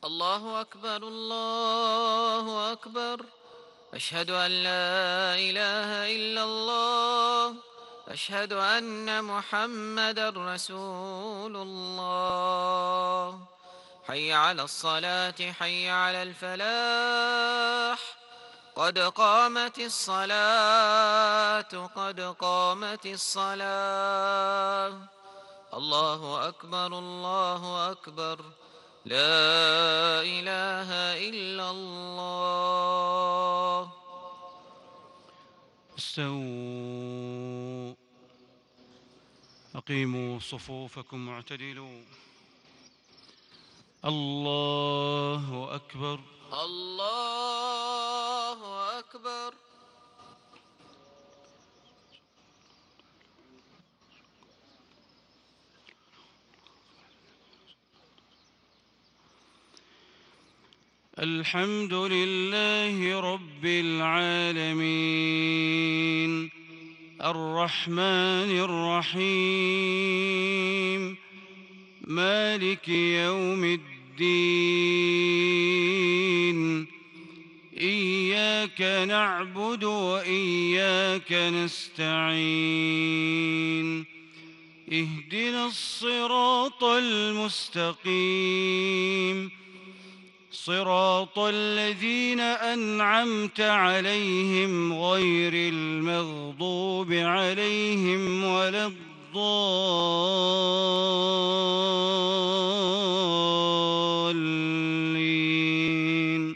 الله أكبر الله أكبر. أشهد أن لا إله إلا الله. أشهد أن محمدا رسول الله. حي على الصلاة حي على الفلاح. قد قامت الصلاة قد قامت الصلاة. الله أكبر الله أكبر. لا إله إلا الله. استووا، أقيموا صفوفكم واعتدلوا. الله أكبر. الله أكبر. الحمد لله رب العالمين، الرحمن الرحيم، مالك يوم الدين. إياك نعبد وإياك نستعين. اهدنا الصراط المستقيم، صراط الذين أنعمت عليهم غير المغضوب عليهم ولا الضالين.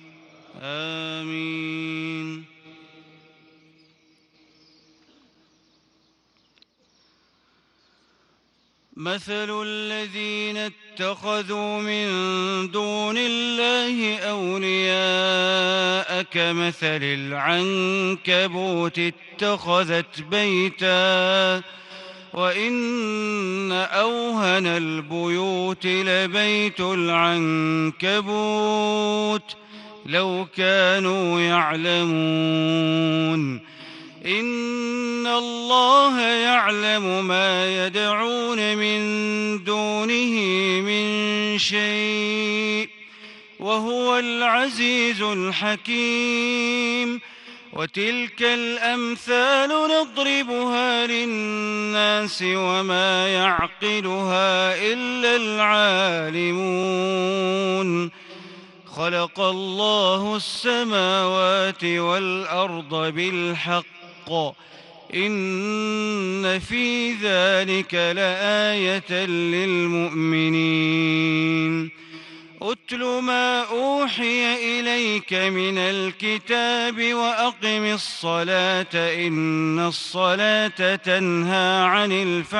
آمين. مثل الذين اتخذوا من دون الله أولياء كمثل العنكبوت اتخذت بيتا، وإن أوهن البيوت لبيت العنكبوت لو كانوا يعلمون. إن الله يعلم ما يدعون من دونه من شيء، وهو العزيز الحكيم. وتلك الأمثال نضربها للناس وما يعقلها إلا العالمون. خلق الله السماوات والأرض بالحق، إن في ذلك لآية للمؤمنين. أتل ما أوحي إليك من الكتاب وأقم الصلاة، إن الصلاة تنهى عن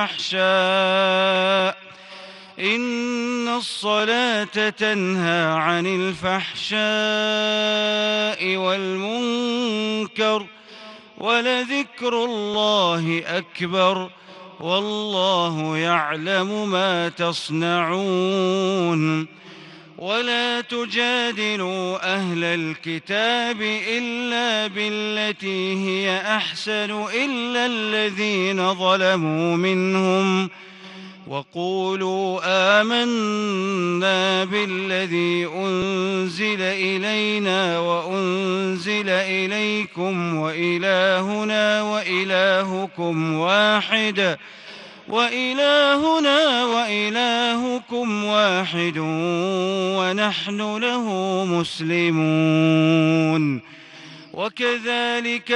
الفحشاء والمنكر، ولذكر الله أكبر، والله يعلم ما تصنعون. ولا تجادلوا أهل الكتاب إلا بالتي هي أحسن إلا الذين ظلموا منهم، وقولوا آمنا بالذي أنزل إلينا وأنزل إليكم وإلهنا وإلهكم واحد ونحن له مسلمون. وكذلك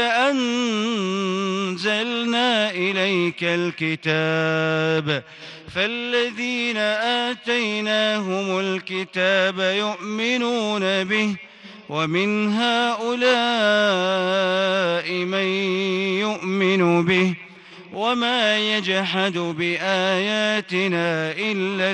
أنزلنا إليك الكتاب، فالذين آتيناهم الكتاب يؤمنون به، ومن هؤلاء من يؤمن به، وما يجحد بآياتنا إلا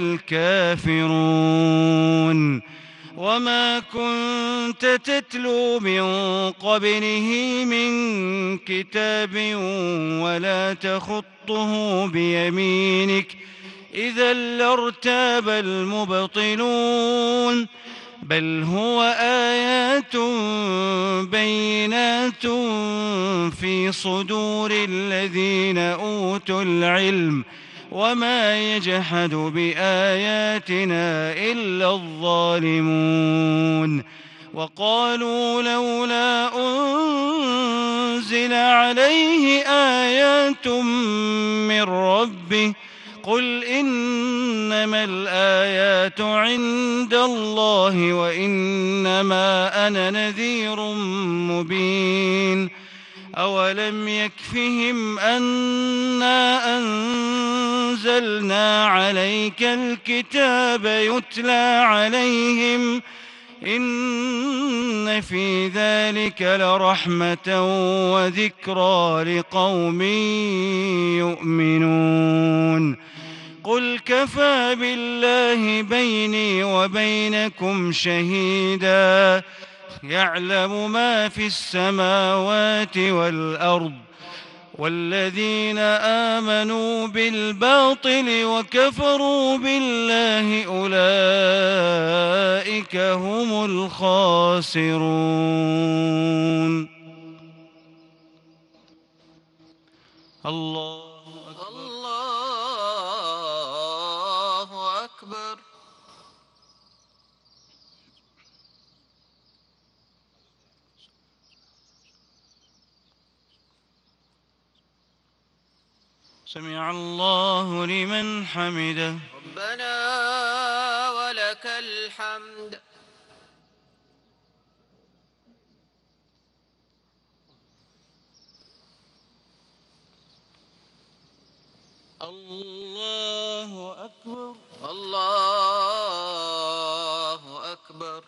الكافرون. وما كنت تتلو من قبله من كتاب ولا تخطه بيمينك، إذا لارتاب المبطلون. بل هو آيات بينات في صدور الذين أوتوا العلم، وما يجحد بآياتنا إلا الظالمون. وقالوا لولا أنزل عليه آيات من ربه قل إنما الآيات عند الله وإنما أنا نذير مبين. أولم يكفهم أنا أنزلنا عليك الكتاب يتلى عليهم إن في ذلك لرحمة وذكرى لقوم يؤمنون. قل كفى بالله بيني وبينكم شهيدا يعلم ما في السماوات والأرض والذين آمنوا بالباطل وكفروا بالله أولئك هم الخاسرون. الله أكبر. سمع الله لمن حمده. ربنا ولك الحمد. الله أكبر. الله أكبر.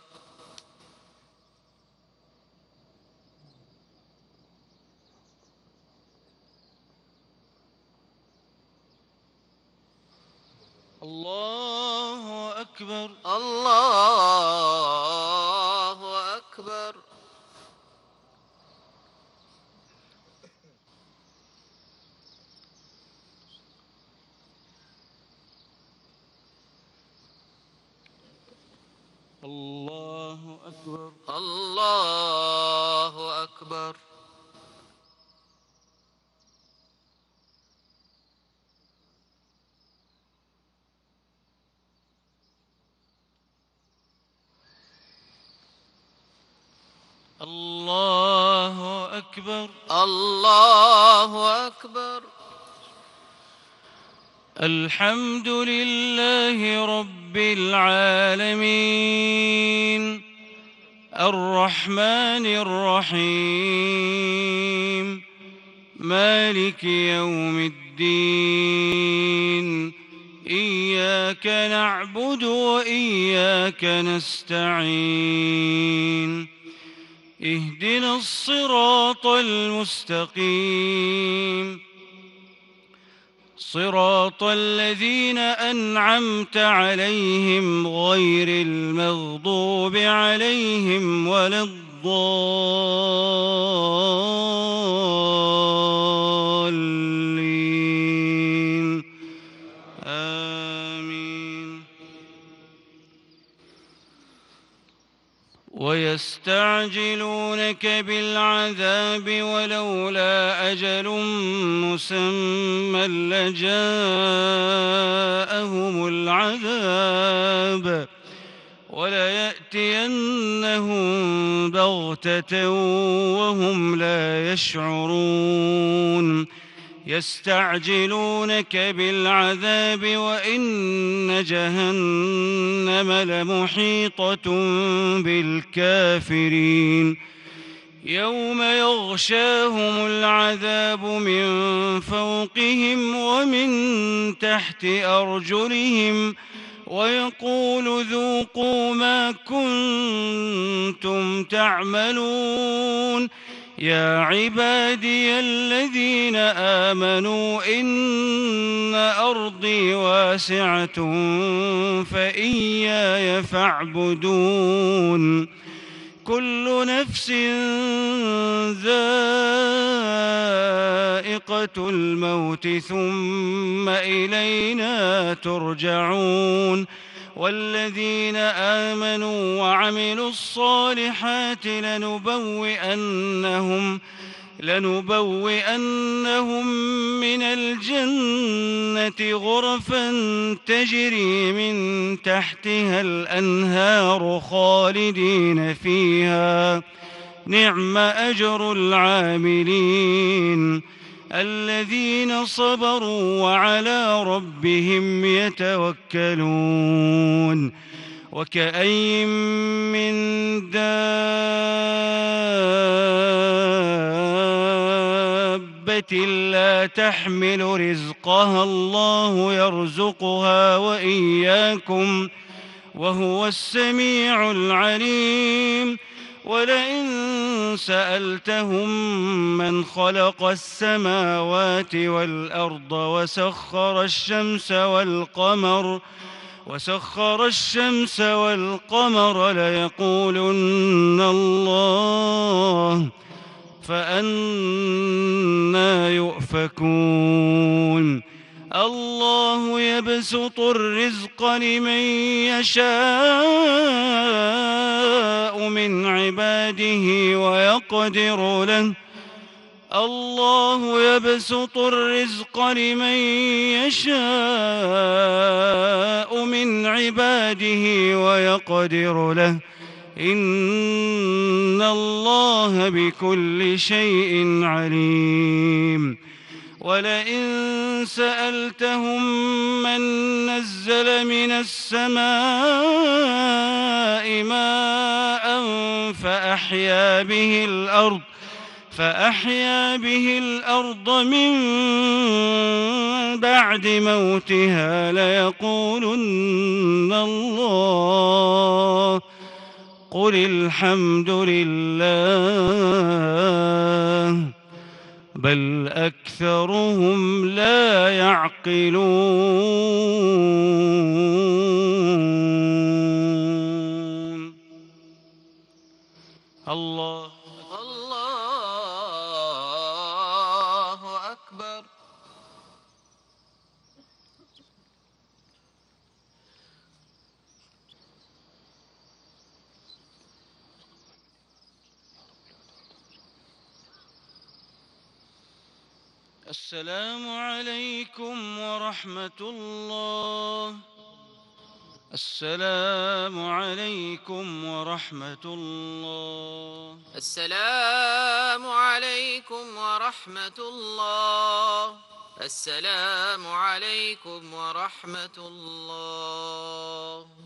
الله أكبر. الله أكبر. الله أكبر. الله أكبر. الله أكبر. الله أكبر. الحمد لله رب العالمين الرحمن الرحيم مالك يوم الدين إياك نعبد وإياك نستعين اهدنا الصراط المستقيم صراط الذين أنعمت عليهم غير المغضوب عليهم ولا الضالين آمين. ويستعجلونك بالعذاب ولولا أجل مسمى لجاءهم العذاب وليأتينهم بغتة وهم لا يشعرون. يستعجلونك بالعذاب وإن جهنم لمحيطة بالكافرين. يوم يغشاهم العذاب من فوقهم ومن تحت أرجلهم ويقول ذوقوا ما كنتم تعملون. يا عبادي الذين آمنوا إن أرضي واسعة فإياي فاعبدون. كل نفس ذائقة الموت ثم إلينا ترجعون. والذين آمنوا وعملوا الصالحات لنبوئنهم من الجنة غرفا تجري من تحتها الأنهار خالدين فيها نعم أجر العاملين الذين صبروا وعلى ربهم يتوكلون وكأين من دابة لا تحمل رزقها الله يرزقها وإياكم وهو السميع العليم ولئن سألتهم من خلق السماوات والأرض وسخر الشمس والقمر ليقولن الله فأنى يؤفكون الله يبسط الرزق لمن يشاء من عباده ويقدر له إن الله بكل شيء عليم ولئن سألتهم من نزل من السماء ماء فأحيا به الأرض من بعد موتها ليقولن الله قل الحمد لله بل أكثرهم لا يعقلون الله أكبر. السلام عليكم ورحمة الله. السلام عليكم ورحمة الله. السلام عليكم ورحمة الله. السلام عليكم ورحمة الله.